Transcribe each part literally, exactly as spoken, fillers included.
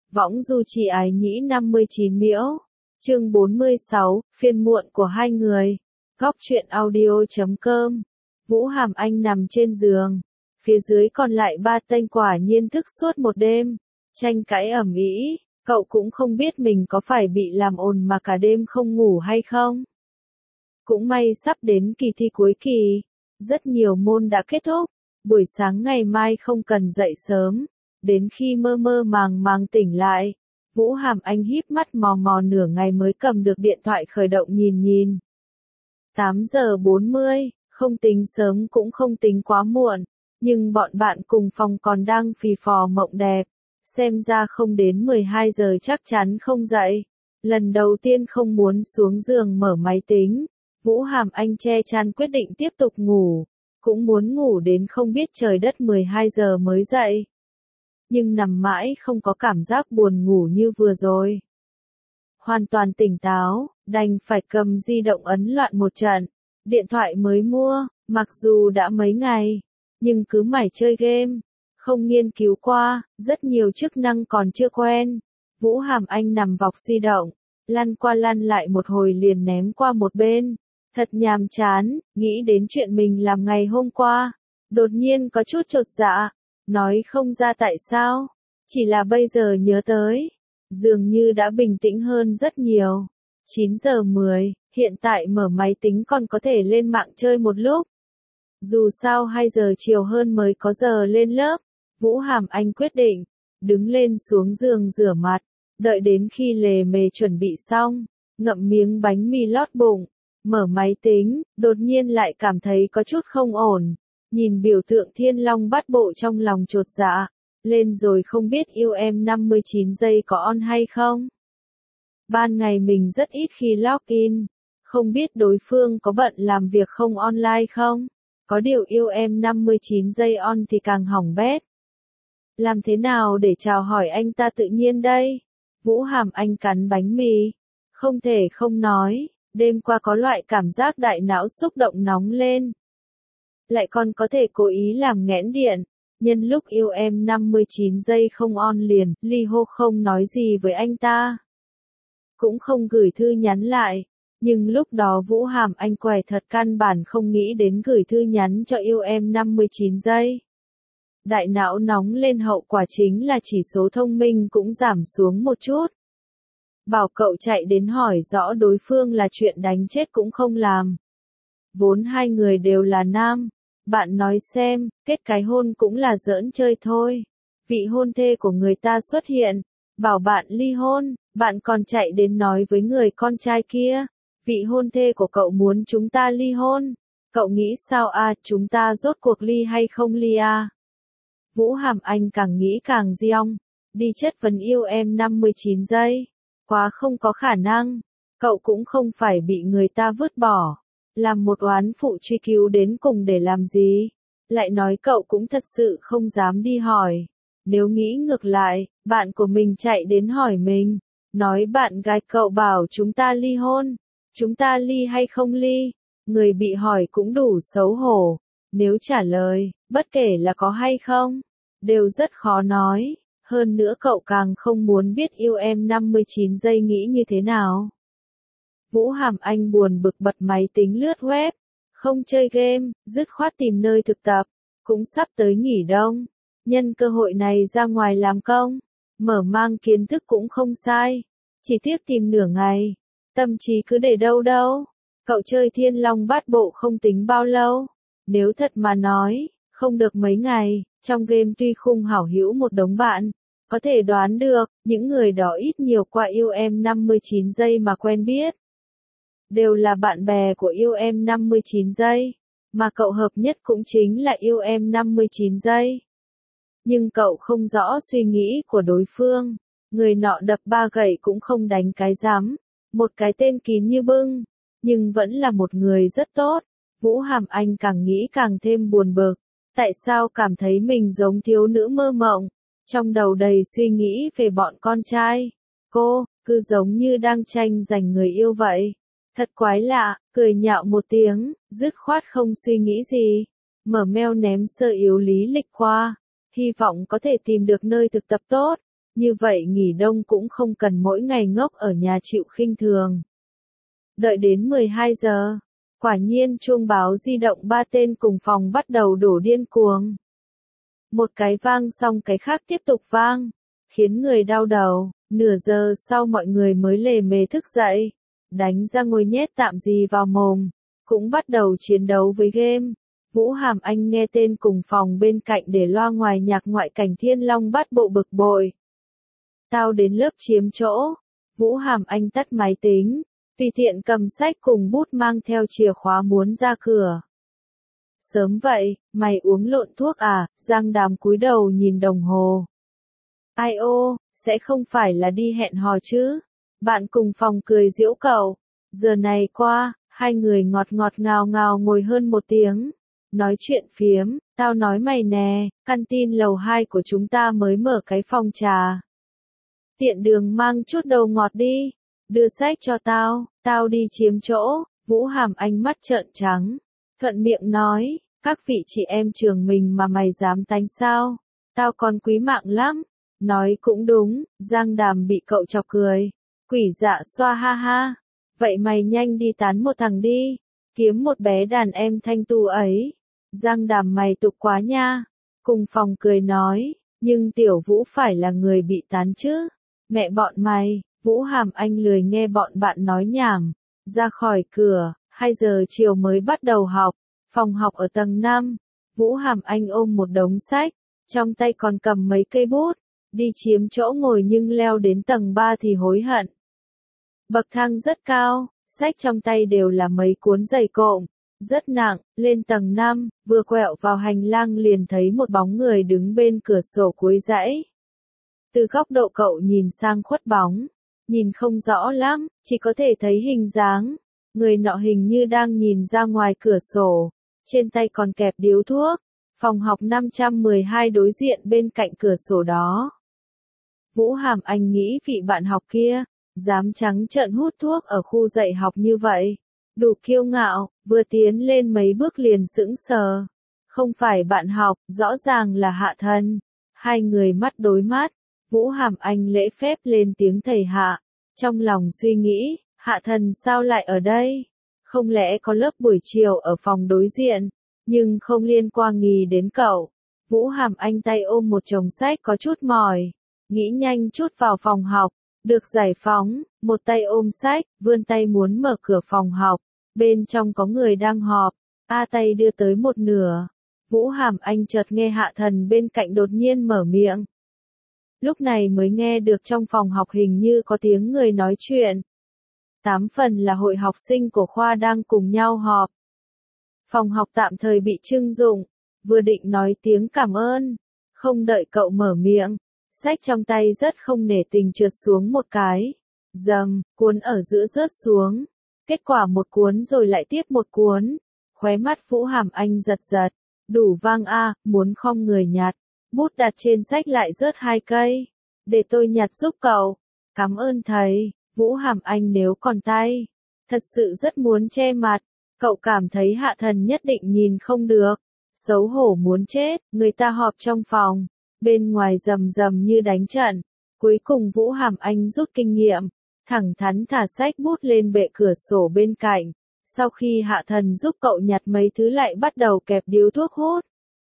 Võng du chi ái nhĩ năm mươi chín miễu. Chương bốn mươi sáu, phiên muộn của hai người. Góc truyện audio chấm com. Vũ Hàm Anh nằm trên giường. Phía dưới còn lại ba tên quả nhiên thức suốt một đêm. Tranh cãi ầm ĩ, cậu cũng không biết mình có phải bị làm ồn mà cả đêm không ngủ hay không. Cũng may sắp đến kỳ thi cuối kỳ. Rất nhiều môn đã kết thúc. Buổi sáng ngày mai không cần dậy sớm. Đến khi mơ mơ màng màng tỉnh lại, Vũ Hàm Anh híp mắt mò mò nửa ngày mới cầm được điện thoại khởi động nhìn nhìn. tám giờ bốn mươi, không tính sớm cũng không tính quá muộn, nhưng bọn bạn cùng phòng còn đang phì phò mộng đẹp, xem ra không đến mười hai giờ chắc chắn không dậy. Lần đầu tiên không muốn xuống giường mở máy tính, Vũ Hàm Anh che chắn quyết định tiếp tục ngủ, cũng muốn ngủ đến không biết trời đất mười hai giờ mới dậy. Nhưng nằm mãi không có cảm giác buồn ngủ như vừa rồi. Hoàn toàn tỉnh táo, đành phải cầm di động ấn loạn một trận. Điện thoại mới mua, mặc dù đã mấy ngày, nhưng cứ mải chơi game, không nghiên cứu qua, rất nhiều chức năng còn chưa quen. Vũ Hàm Anh nằm vọc di động, lăn qua lăn lại một hồi liền ném qua một bên. Thật nhàm chán, nghĩ đến chuyện mình làm ngày hôm qua. Đột nhiên có chút chột dạ. Nói không ra tại sao, chỉ là bây giờ nhớ tới, dường như đã bình tĩnh hơn rất nhiều. chín giờ mười, hiện tại mở máy tính còn có thể lên mạng chơi một lúc. Dù sao hai giờ chiều hơn mới có giờ lên lớp, Vũ Hàm Anh quyết định, đứng lên xuống giường rửa mặt, đợi đến khi lề mề chuẩn bị xong, ngậm miếng bánh mì lót bụng, mở máy tính, đột nhiên lại cảm thấy có chút không ổn. Nhìn biểu tượng thiên long bát bộ trong lòng chột dạ, lên rồi không biết yêu em năm mươi chín giây có on hay không. Ban ngày mình rất ít khi login, không biết đối phương có bận làm việc không online không, có điều yêu em năm mươi chín giây on thì càng hỏng bét. Làm thế nào để chào hỏi anh ta tự nhiên đây? Vũ Hàm Anh cắn bánh mì, không thể không nói, đêm qua có loại cảm giác đại não xúc động nóng lên. Lại còn có thể cố ý làm nghẽn điện, nhân lúc yêu em năm mươi chín giây không on liền, Ly Hô không nói gì với anh ta. Cũng không gửi thư nhắn lại, nhưng lúc đó Vũ Hàm Anh què thật căn bản không nghĩ đến gửi thư nhắn cho yêu em năm mươi chín giây. Đại não nóng lên hậu quả chính là chỉ số thông minh cũng giảm xuống một chút. Bảo cậu chạy đến hỏi rõ đối phương là chuyện đánh chết cũng không làm. Vốn hai người đều là nam. Bạn nói xem, kết cái hôn cũng là giỡn chơi thôi. Vị hôn thê của người ta xuất hiện, bảo bạn ly hôn, bạn còn chạy đến nói với người con trai kia. Vị hôn thê của cậu muốn chúng ta ly hôn. Cậu nghĩ sao à, chúng ta rốt cuộc ly hay không ly à? Vũ Hàm Anh càng nghĩ càng giong, đi chất vấn yêu em năm mươi chín giây. Quá không có khả năng, cậu cũng không phải bị người ta vứt bỏ. Làm một oán phụ truy cứu đến cùng để làm gì? Lại nói cậu cũng thật sự không dám đi hỏi. Nếu nghĩ ngược lại, bạn của mình chạy đến hỏi mình, nói bạn gái cậu bảo chúng ta ly hôn, chúng ta ly hay không ly? Người bị hỏi cũng đủ xấu hổ. Nếu trả lời, bất kể là có hay không, đều rất khó nói. Hơn nữa cậu càng không muốn biết yêu em năm mươi chín giây nghĩ như thế nào. Vũ Hàm Anh buồn bực bật máy tính lướt web, không chơi game, dứt khoát tìm nơi thực tập, cũng sắp tới nghỉ đông, nhân cơ hội này ra ngoài làm công, mở mang kiến thức cũng không sai, chỉ tiếc tìm nửa ngày, tâm trí cứ để đâu đâu. Cậu chơi thiên long bát bộ không tính bao lâu, nếu thật mà nói, không được mấy ngày, trong game tuy khung hảo hữu một đống bạn, có thể đoán được, những người đó ít nhiều qua yêu em năm mươi chín giây mà quen biết. Đều là bạn bè của yêu em năm mươi chín giây, mà cậu hợp nhất cũng chính là yêu em năm mươi chín giây. Nhưng cậu không rõ suy nghĩ của đối phương, người nọ đập ba gậy cũng không đánh cái rắm, một cái tên kín như bưng, nhưng vẫn là một người rất tốt. Vũ Hàm Anh càng nghĩ càng thêm buồn bực, tại sao cảm thấy mình giống thiếu nữ mơ mộng, trong đầu đầy suy nghĩ về bọn con trai. Cô, cứ giống như đang tranh giành người yêu vậy. Thật quái lạ, cười nhạo một tiếng, dứt khoát không suy nghĩ gì. Mở mail ném sơ yếu lý lịch qua, hy vọng có thể tìm được nơi thực tập tốt. như vậy nghỉ đông cũng không cần mỗi ngày ngốc ở nhà chịu khinh thường. Đợi đến mười hai giờ, quả nhiên chuông báo di động ba tên cùng phòng bắt đầu đổ điên cuồng. Một cái vang xong cái khác tiếp tục vang, khiến người đau đầu. Nửa giờ sau mọi người mới lề mề thức dậy, đánh ra ngồi nhét tạm gì vào mồm, cũng bắt đầu chiến đấu với game. Vũ Hàm Anh nghe tên cùng phòng bên cạnh để loa ngoài nhạc ngoại cảnh Thiên Long Bát Bộ bực bội. Tao đến lớp chiếm chỗ. Vũ Hàm Anh tắt máy tính, tùy tiện cầm sách cùng bút mang theo chìa khóa muốn ra cửa. Sớm vậy, mày uống lộn thuốc à? Giang Đàm cúi đầu nhìn đồng hồ. Ai ô, sẽ không phải là đi hẹn hò chứ? Bạn cùng phòng cười giễu cậu. Giờ này qua, hai người ngọt ngọt ngào ngào ngồi hơn một tiếng. Nói chuyện phiếm, tao nói mày nè, căn tin lầu hai của chúng ta mới mở cái phòng trà. Tiện đường mang chút đầu ngọt đi, đưa sách cho tao, tao đi chiếm chỗ. Vũ Hàm Anh mắt trợn trắng, thuận miệng nói, các vị chị em trường mình mà mày dám tánh sao? Tao còn quý mạng lắm. Nói cũng đúng, Giang Đàm bị cậu chọc cười. Quỷ dạ xoa ha ha. Vậy mày nhanh đi tán một thằng đi, kiếm một bé đàn em thanh tu ấy. Giang Đàm mày tục quá nha. Cùng phòng cười nói, nhưng Tiểu Vũ phải là người bị tán chứ. Mẹ bọn mày. Vũ Hàm Anh lười nghe bọn bạn nói nhảm. Ra khỏi cửa, hai giờ chiều mới bắt đầu học. Phòng học ở tầng năm. Vũ Hàm Anh ôm một đống sách, trong tay còn cầm mấy cây bút. Đi chiếm chỗ ngồi nhưng leo đến tầng ba thì hối hận. Bậc thang rất cao, sách trong tay đều là mấy cuốn dày cộm, rất nặng. Lên tầng năm, vừa quẹo vào hành lang liền thấy một bóng người đứng bên cửa sổ cuối dãy. Từ góc độ cậu nhìn sang khuất bóng, nhìn không rõ lắm, chỉ có thể thấy hình dáng. Người nọ hình như đang nhìn ra ngoài cửa sổ, trên tay còn kẹp điếu thuốc. Phòng học năm trăm mười hai đối diện bên cạnh cửa sổ đó. Vũ Hàm Anh nghĩ vị bạn học kia, dám trắng trợn hút thuốc ở khu dạy học như vậy. Đủ kiêu ngạo, vừa tiến lên mấy bước liền sững sờ. Không phải bạn học, rõ ràng là Hạ Thần. Hai người mắt đối mắt, Vũ Hàm Anh lễ phép lên tiếng thầy Hạ. Trong lòng suy nghĩ, Hạ Thần sao lại ở đây? Không lẽ có lớp buổi chiều ở phòng đối diện? Nhưng không liên quan nghi đến cậu. Vũ Hàm Anh tay ôm một chồng sách có chút mỏi. Nghĩ nhanh chút vào phòng học. Được giải phóng, một tay ôm sách, vươn tay muốn mở cửa phòng học. Bên trong có người đang họp. A tay đưa tới một nửa. Vũ Hàm Anh chợt nghe Hạ Thần bên cạnh đột nhiên mở miệng. Lúc này mới nghe được trong phòng học hình như có tiếng người nói chuyện. Tám phần là hội học sinh của khoa đang cùng nhau họp. Phòng học tạm thời bị trưng dụng, vừa định nói tiếng cảm ơn, không đợi cậu mở miệng, sách trong tay rất không nể tình trượt xuống một cái, dầm, cuốn ở giữa rớt xuống, kết quả một cuốn rồi lại tiếp một cuốn, khóe mắt Vũ Hàm Anh giật giật, đủ vang a, muốn khom người nhặt, bút đặt trên sách lại rớt hai cây, để tôi nhặt giúp cậu, cảm ơn thầy. Vũ Hàm Anh nếu còn tay, thật sự rất muốn che mặt. Cậu cảm thấy Hạ Thần nhất định nhìn không được. Xấu hổ muốn chết, người ta họp trong phòng. Bên ngoài rầm rầm như đánh trận. Cuối cùng Vũ Hàm Anh rút kinh nghiệm. Thẳng thắn thả sách bút lên bệ cửa sổ bên cạnh. Sau khi Hạ Thần giúp cậu nhặt mấy thứ lại bắt đầu kẹp điếu thuốc hút.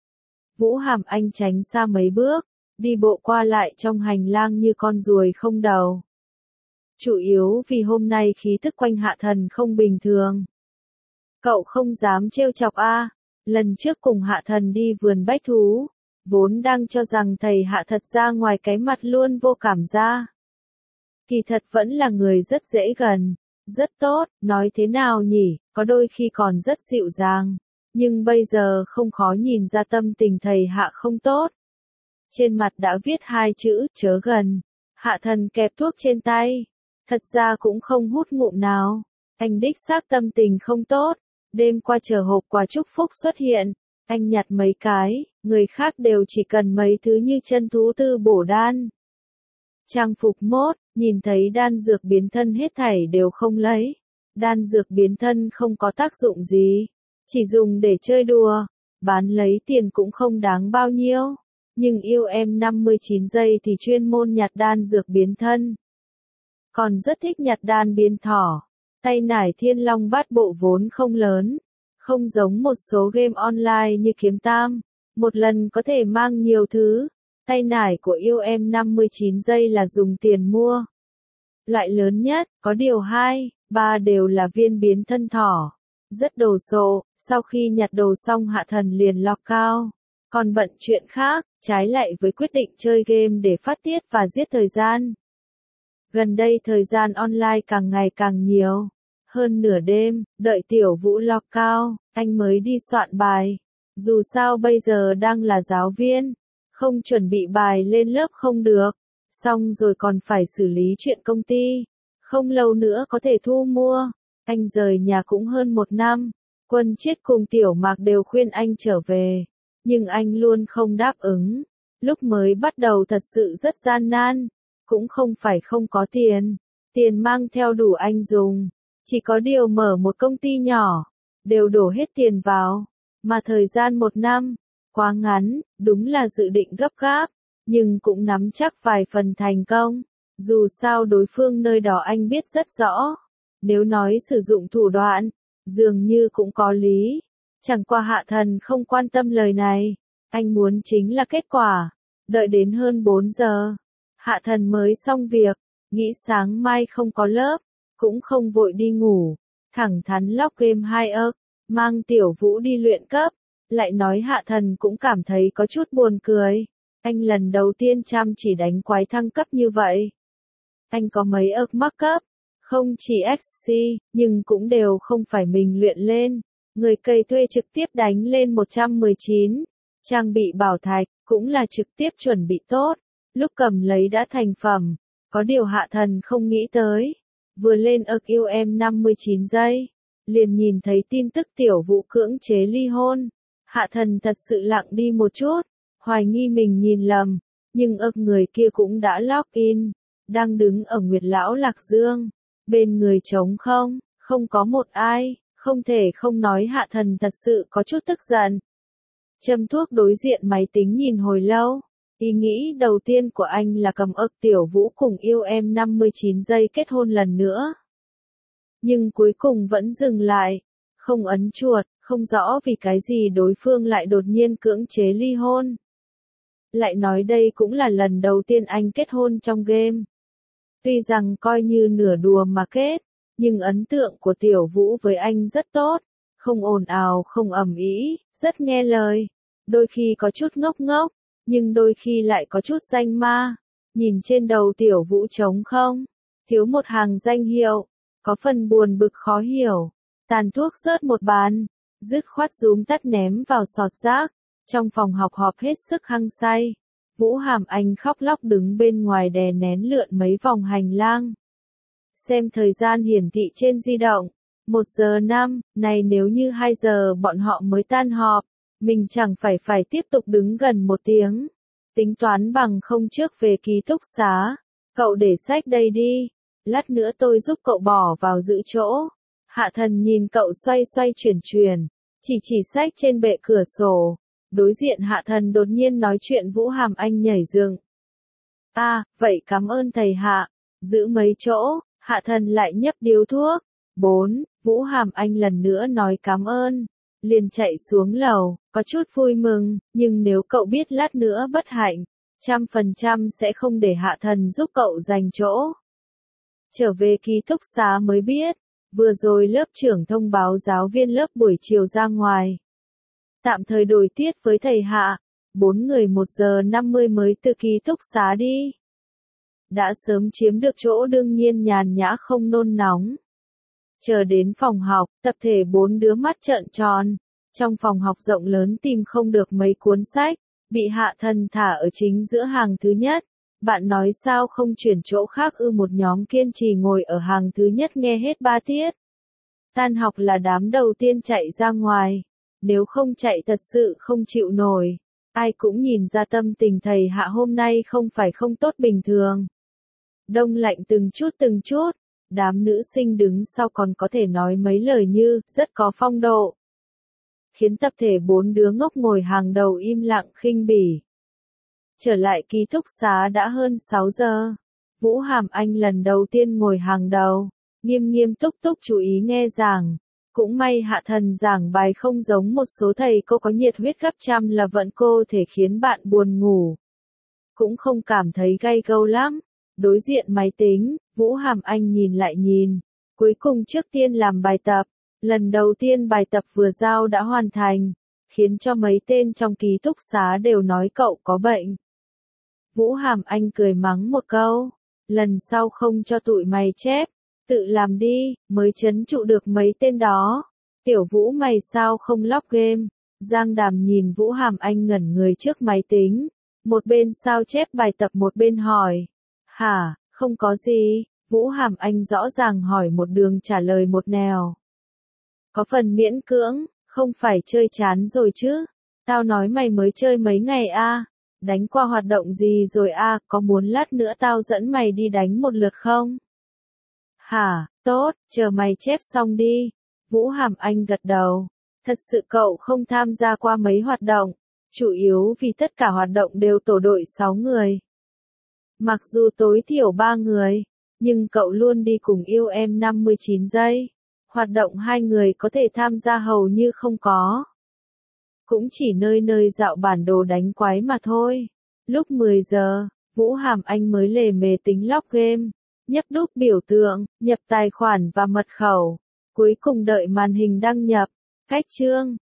Vũ Hàm Anh tránh xa mấy bước. Đi bộ qua lại trong hành lang như con ruồi không đầu. Chủ yếu vì hôm nay khí thức quanh Hạ Thần không bình thường. Cậu không dám trêu chọc a. Lần trước cùng Hạ Thần đi vườn bách thú, vốn đang cho rằng thầy Hạ thật ra ngoài cái mặt luôn vô cảm ra. Kỳ thật vẫn là người rất dễ gần, rất tốt, nói thế nào nhỉ, có đôi khi còn rất dịu dàng. Nhưng bây giờ không khó nhìn ra tâm tình thầy Hạ không tốt. Trên mặt đã viết hai chữ, chớ gần. Hạ Thần kẹp thuốc trên tay. Thật ra cũng không hút ngụm nào. Anh đích xác tâm tình không tốt. Đêm qua chờ hộp quà chúc phúc xuất hiện. Anh nhặt mấy cái, người khác đều chỉ cần mấy thứ như chân thú tư bổ đan. Trang phục mốt, nhìn thấy đan dược biến thân hết thảy đều không lấy. Đan dược biến thân không có tác dụng gì. Chỉ dùng để chơi đùa. Bán lấy tiền cũng không đáng bao nhiêu. nhưng yêu em năm mươi chín giây thì chuyên môn nhặt đan dược biến thân. Còn rất thích nhặt đan biến thỏ. Tay nải Thiên Long Bát Bộ vốn không lớn, không giống một số game online như Kiếm Tam, một lần có thể mang nhiều thứ. Tay nải của yêu em năm mươi chín giây là dùng tiền mua. Loại lớn nhất, có điều hai, ba đều là viên biến thân thỏ. Rất đồ sộ, sau khi nhặt đồ xong Hạ Thần liền lock out. Còn bận chuyện khác, trái lại với quyết định chơi game để phát tiết và giết thời gian. Gần đây thời gian online càng ngày càng nhiều. Hơn nửa đêm, đợi Tiểu Vũ lock out, anh mới đi soạn bài. Dù sao bây giờ đang là giáo viên, không chuẩn bị bài lên lớp không được. Xong rồi còn phải xử lý chuyện công ty. Không lâu nữa có thể thu mua. Anh rời nhà cũng hơn một năm. Quân Chiết cùng Tiểu Mạc đều khuyên anh trở về. Nhưng anh luôn không đáp ứng. Lúc mới bắt đầu thật sự rất gian nan. Cũng không phải không có tiền. Tiền mang theo đủ anh dùng. Chỉ có điều mở một công ty nhỏ. Đều đổ hết tiền vào. Mà thời gian một năm. Quá ngắn, đúng là dự định gấp gáp. Nhưng cũng nắm chắc vài phần thành công. Dù sao đối phương nơi đó anh biết rất rõ. Nếu nói sử dụng thủ đoạn, dường như cũng có lý. Chẳng qua Hạ Thần không quan tâm lời này. Anh muốn chính là kết quả. Đợi đến hơn bốn giờ. Hạ Thần mới xong việc. Nghĩ sáng mai không có lớp. Cũng không vội đi ngủ. Thẳng thắn lock game hai ức. Mang Tiểu Vũ đi luyện cấp. Lại nói Hạ Thần cũng cảm thấy có chút buồn cười. Anh lần đầu tiên chăm chỉ đánh quái thăng cấp như vậy. Anh có mấy ức mắc cấp. Không chỉ ích xê, nhưng cũng đều không phải mình luyện lên. Người cày thuê trực tiếp đánh lên một trăm mười chín. Trang bị bảo thạch, cũng là trực tiếp chuẩn bị tốt. Lúc cầm lấy đã thành phẩm. Có điều Hạ Thần không nghĩ tới. Vừa lên ức yêu em năm mươi chín giây. Liền nhìn thấy tin tức Tiểu Vũ cưỡng chế ly hôn. Hạ Thần thật sự lặng đi một chút. Hoài nghi mình nhìn lầm. Nhưng ức người kia cũng đã log in. Đang đứng ở Nguyệt Lão Lạc Dương. Bên người trống không, không có một ai, không thể không nói Hạ Thần thật sự có chút tức giận. Châm thuốc đối diện máy tính nhìn hồi lâu, ý nghĩ đầu tiên của anh là cầm ức Tiểu Vũ cùng yêu em năm mươi chín giây kết hôn lần nữa. Nhưng cuối cùng vẫn dừng lại, không ấn chuột, không rõ vì cái gì đối phương lại đột nhiên cưỡng chế ly hôn. Lại nói đây cũng là lần đầu tiên anh kết hôn trong game. Tuy rằng coi như nửa đùa mà kết, nhưng ấn tượng của Tiểu Vũ với anh rất tốt, không ồn ào không ầm ĩ, rất nghe lời, đôi khi có chút ngốc ngốc, nhưng đôi khi lại có chút danh ma. Nhìn trên đầu Tiểu Vũ trống không, thiếu một hàng danh hiệu, có phần buồn bực khó hiểu. Tàn thuốc rớt một bàn, dứt khoát rúm tắt ném vào sọt rác, trong phòng học họp hết sức hăng say. Vũ Hàm Anh khóc lóc đứng bên ngoài đè nén lượn mấy vòng hành lang. Xem thời gian hiển thị trên di động. Một giờ năm, này nếu như hai giờ bọn họ mới tan họp, mình chẳng phải phải tiếp tục đứng gần một tiếng. Tính toán bằng không trước về ký túc xá. Cậu để sách đây đi. Lát nữa tôi giúp cậu bỏ vào giữ chỗ. Hạ Thần nhìn cậu xoay xoay chuyển chuyển. Chỉ chỉ sách trên bệ cửa sổ. Đối diện Hạ Thần đột nhiên nói chuyện Vũ Hàm Anh nhảy dựng. À, vậy cảm ơn thầy Hạ. Giữ mấy chỗ, Hạ Thần lại nhấp điếu thuốc. Bốn, Vũ Hàm Anh lần nữa nói cảm ơn. Liền chạy xuống lầu, có chút vui mừng, nhưng nếu cậu biết lát nữa bất hạnh, trăm phần trăm sẽ không để Hạ Thần giúp cậu giành chỗ. Trở về ký túc xá mới biết, vừa rồi lớp trưởng thông báo giáo viên lớp buổi chiều ra ngoài. Tạm thời đổi tiết với thầy Hạ, bốn người một giờ năm mươi mới từ ký túc xá đi. Đã sớm chiếm được chỗ đương nhiên nhàn nhã không nôn nóng. Chờ đến phòng học, tập thể bốn đứa mắt trợn tròn. Trong phòng học rộng lớn tìm không được mấy cuốn sách, bị Hạ Thần thả ở chính giữa hàng thứ nhất. Bạn nói sao không chuyển chỗ khác ư? Một nhóm kiên trì ngồi ở hàng thứ nhất nghe hết ba tiết. Tan học là đám đầu tiên chạy ra ngoài. Nếu không chạy thật sự không chịu nổi. Ai cũng nhìn ra tâm tình thầy Hạ hôm nay không phải không tốt bình thường. Đông lạnh từng chút từng chút. Đám nữ sinh đứng sau còn có thể nói mấy lời như, rất có phong độ. Khiến tập thể bốn đứa ngốc ngồi hàng đầu im lặng khinh bỉ. Trở lại ký túc xá đã hơn sáu giờ. Vũ Hàm Anh lần đầu tiên ngồi hàng đầu, nghiêm nghiêm túc túc chú ý nghe giảng. Cũng may Hạ Thần giảng bài không giống một số thầy cô có nhiệt huyết gấp trăm là vận cô thể khiến bạn buồn ngủ. Cũng không cảm thấy gay gâu lắm. Đối diện máy tính, Vũ Hàm Anh nhìn lại nhìn. Cuối cùng trước tiên làm bài tập. Lần đầu tiên bài tập vừa giao đã hoàn thành, khiến cho mấy tên trong ký túc xá đều nói cậu có bệnh. Vũ Hàm Anh cười mắng một câu. Lần sau không cho tụi mày chép, tự làm đi, mới trấn trụ được mấy tên đó. Tiểu Vũ mày sao không log game? Giang Đàm nhìn Vũ Hàm Anh ngẩn người trước máy tính. Một bên sao chép bài tập một bên hỏi. Hả, không có gì. Vũ Hàm Anh rõ ràng hỏi một đường trả lời một nẻo. Có phần miễn cưỡng, không phải chơi chán rồi chứ. Tao nói mày mới chơi mấy ngày a, à? Đánh qua hoạt động gì rồi a, à? Có muốn lát nữa tao dẫn mày đi đánh một lượt không? Hả, tốt, chờ mày chép xong đi. Vũ Hàm Anh gật đầu. Thật sự cậu không tham gia qua mấy hoạt động, chủ yếu vì tất cả hoạt động đều tổ đội sáu người. Mặc dù tối thiểu ba người, nhưng cậu luôn đi cùng yêu em năm mươi chín giây. Hoạt động hai người có thể tham gia hầu như không có. Cũng chỉ nơi nơi dạo bản đồ đánh quái mà thôi. Lúc mười giờ, Vũ Hàm Anh mới lề mề tính log game, nhấp đúp biểu tượng, nhập tài khoản và mật khẩu. Cuối cùng đợi màn hình đăng nhập, cách chương,